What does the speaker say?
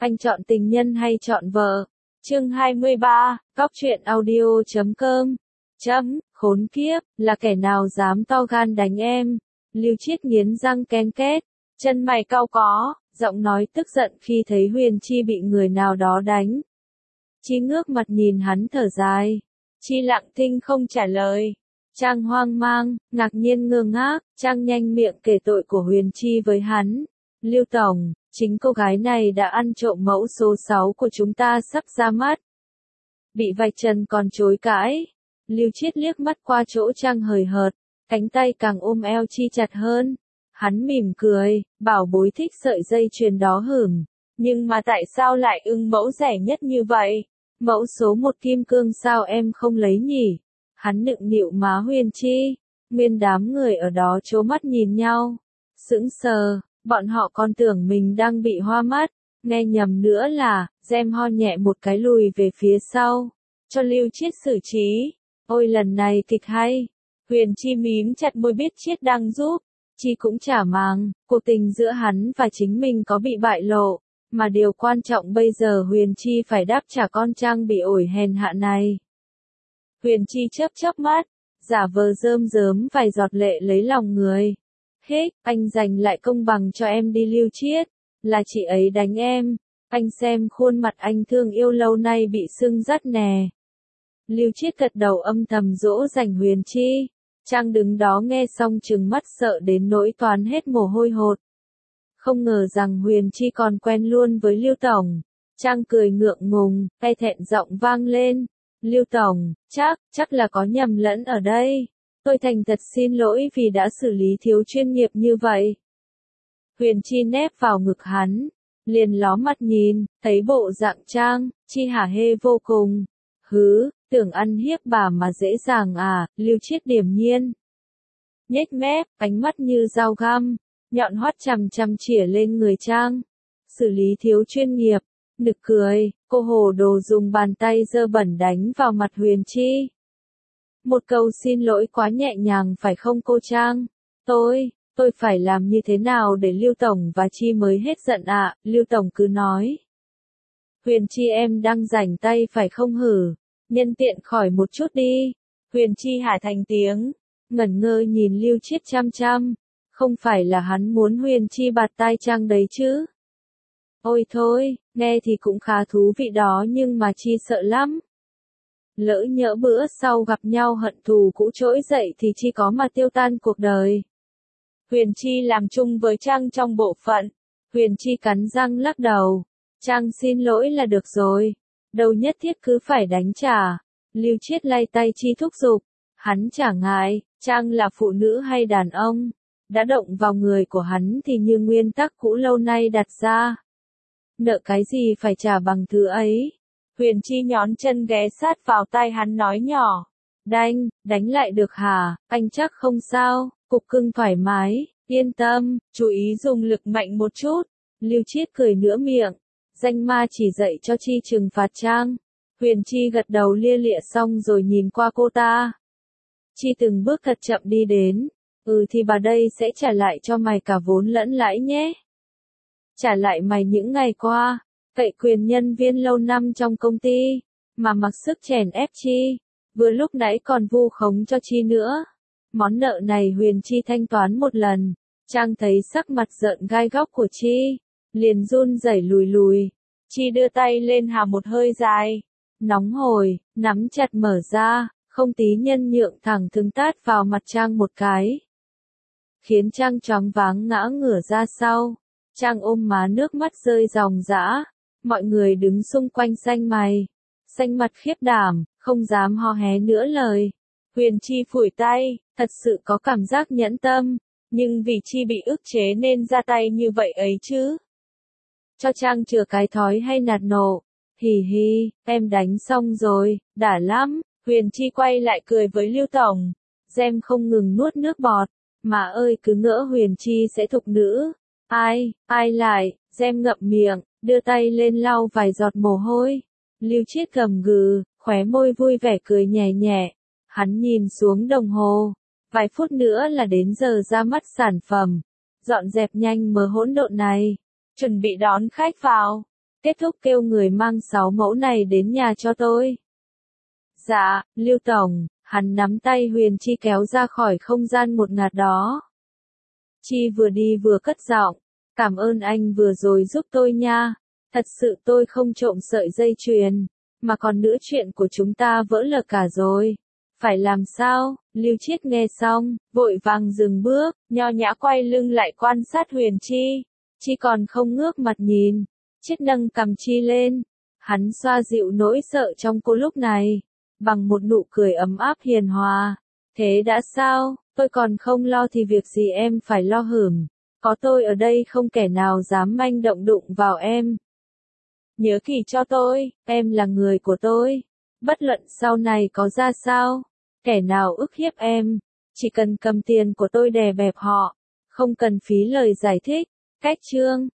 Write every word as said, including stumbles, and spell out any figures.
Anh chọn tình nhân hay chọn vợ? Chương hai mươi ba, Góc truyện audio chấm com. Chấm, khốn kiếp, là kẻ nào dám to gan đánh em? Lưu Chiết nghiến răng ken két, chân mày cau có, giọng nói tức giận khi thấy Huyền Chi bị người nào đó đánh. Chi ngước mặt nhìn hắn thở dài. Chi lặng thinh không trả lời. Trang hoang mang, ngạc nhiên ngơ ngác, Trang nhanh miệng kể tội của Huyền Chi với hắn. Lưu Tổng, chính cô gái này đã ăn trộm mẫu số sáu của chúng ta sắp ra mắt. Bị vạch trần còn chối cãi. Lưu Chiết liếc mắt qua chỗ Trang hời hợt, cánh tay càng ôm eo Chi chặt hơn. Hắn mỉm cười, bảo bối thích sợi dây chuyền đó hửng. Nhưng mà tại sao lại ưng mẫu rẻ nhất như vậy? Mẫu số một kim cương sao em không lấy nhỉ? Hắn nựng nịu má Huyền Chi. Nguyên đám người ở đó trố mắt nhìn nhau. Sững sờ, bọn họ còn tưởng mình đang bị hoa mắt. Nghe nhầm nữa là, Gem ho nhẹ một cái lùi về phía sau. Cho Lưu Chiết xử trí. Ôi lần này kịch hay. Huyền Chi mím chặt môi biết Chiết đang giúp. Chi cũng chả màng, cuộc tình giữa hắn và chính mình có bị bại lộ. Mà điều quan trọng bây giờ Huyền Chi phải đáp trả con Trang bị ổi hèn hạ này. Huyền Chi chớp chớp mắt, giả vờ rơm rớm vài giọt lệ lấy lòng người. Hích, anh dành lại công bằng cho em đi Lưu Chiết. Là chị ấy đánh em. Anh xem khuôn mặt anh thương yêu lâu nay bị sưng rát nè. Lưu Chiết gật đầu âm thầm dỗ dành Huyền Chi. Trang đứng đó nghe xong trừng mắt sợ đến nỗi toán hết mồ hôi hột. Không ngờ rằng Huyền Chi còn quen luôn với Lưu Tổng. Trang cười ngượng ngùng, e thẹn giọng vang lên. Lưu Tổng, chắc, chắc là có nhầm lẫn ở đây. Tôi thành thật xin lỗi vì đã xử lý thiếu chuyên nghiệp như vậy. Huyền Chi nép vào ngực hắn, liền ló mặt nhìn, thấy bộ dạng Trang, Chi hả hê vô cùng. Hứ, tưởng ăn hiếp bà mà dễ dàng à, Lưu Chiết điềm nhiên. Nhếch mép, ánh mắt như dao găm, nhọn hoắt chằm chằm chĩa lên người Trang. Xử lý thiếu chuyên nghiệp, nực cười, cô hồ đồ dùng bàn tay dơ bẩn đánh vào mặt Huyền Chi. Một câu xin lỗi quá nhẹ nhàng phải không cô Trang? Tôi, tôi phải làm như thế nào để Lưu Tổng và Chi mới hết giận ạ, à? Lưu Tổng cứ nói. Huyền Chi em đang rảnh tay phải không hử? Nhân tiện khỏi một chút đi. Huyền Chi hả thành tiếng, ngẩn ngơ nhìn Lưu Chiết chăm chăm. Không phải là hắn muốn Huyền Chi bạt tai Trang đấy chứ? Ôi thôi, nghe thì cũng khá thú vị đó nhưng mà Chi sợ lắm. Lỡ nhỡ bữa sau gặp nhau hận thù cũ trỗi dậy thì Chi có mà tiêu tan cuộc đời. Huyền Chi làm chung với Trang trong bộ phận. Huyền Chi cắn răng lắc đầu. Trang xin lỗi là được rồi. Đâu nhất thiết cứ phải đánh trả. Lưu Chiết lay tay Chi thúc giục. Hắn chả ngại, Trang là phụ nữ hay đàn ông. Đã động vào người của hắn thì như nguyên tắc cũ lâu nay đặt ra. Nợ cái gì phải trả bằng thứ ấy. Huyền Chi nhón chân ghé sát vào tai hắn nói nhỏ. Đánh, đánh lại được hả, anh chắc không sao, cục cưng thoải mái, yên tâm, chú ý dùng lực mạnh một chút. Lưu Chiết cười nửa miệng. Danh ma chỉ dạy cho Chi trừng phạt Trang. Huyền Chi gật đầu lia lịa xong rồi nhìn qua cô ta. Chi từng bước thật chậm đi đến. Ừ thì bà đây sẽ trả lại cho mày cả vốn lẫn lãi nhé. Trả lại mày những ngày qua, cậy quyền nhân viên lâu năm trong công ty, mà mặc sức chèn ép Chi, vừa lúc nãy còn vu khống cho Chi nữa. Món nợ này Huyền Chi thanh toán một lần. Trang thấy sắc mặt giận gai góc của Chi, liền run rẩy lùi lùi. Chi đưa tay lên hà một hơi dài, nóng hổi, nắm chặt mở ra, không tí nhân nhượng thẳng thừng tát vào mặt Trang một cái. Khiến Trang choáng váng ngã ngửa ra sau. Trang ôm má nước mắt rơi ròng rã. Mọi người đứng xung quanh xanh mày, xanh mặt khiếp đảm, không dám ho hé nữa lời. Huyền Chi phủi tay, thật sự có cảm giác nhẫn tâm, nhưng vì Chi bị ức chế nên ra tay như vậy ấy chứ. Cho Trang chừa cái thói hay nạt nộ. Hì hì, em đánh xong rồi, đã lắm. Huyền Chi quay lại cười với Lưu Tổng. Gem không ngừng nuốt nước bọt. Mà ơi cứ ngỡ Huyền Chi sẽ thục nữ. Ai, ai lại, Gem ngậm miệng, đưa tay lên lau vài giọt mồ hôi. Lưu Chiết gầm gừ, khóe môi vui vẻ cười nhẹ nhẹ. Hắn nhìn xuống đồng hồ. Vài phút nữa là đến giờ ra mắt sản phẩm. Dọn dẹp nhanh mớ hỗn độn này. Chuẩn bị đón khách vào. Kết thúc kêu người mang sáu mẫu này đến nhà cho tôi. Dạ, Lưu Tổng, hắn nắm tay Huyền Chi kéo ra khỏi không gian một ngạt đó. Chi vừa đi vừa cất giọng, cảm ơn anh vừa rồi giúp tôi nha, thật sự tôi không trộm sợi dây chuyền, mà còn nữa chuyện của chúng ta vỡ lở cả rồi. Phải làm sao? Lưu Chiết nghe xong, vội vàng dừng bước, nho nhã quay lưng lại quan sát Huyền Chi. Chi còn không ngước mặt nhìn. Chiết nâng cằm Chi lên. Hắn xoa dịu nỗi sợ trong cô lúc này, bằng một nụ cười ấm áp hiền hòa. Thế đã sao? Tôi còn không lo thì việc gì em phải lo hửm. Có tôi ở đây không kẻ nào dám manh động đụng vào em. Nhớ kỹ cho tôi, em là người của tôi. Bất luận sau này có ra sao, kẻ nào ức hiếp em, chỉ cần cầm tiền của tôi đè bẹp họ, không cần phí lời giải thích. Cách chương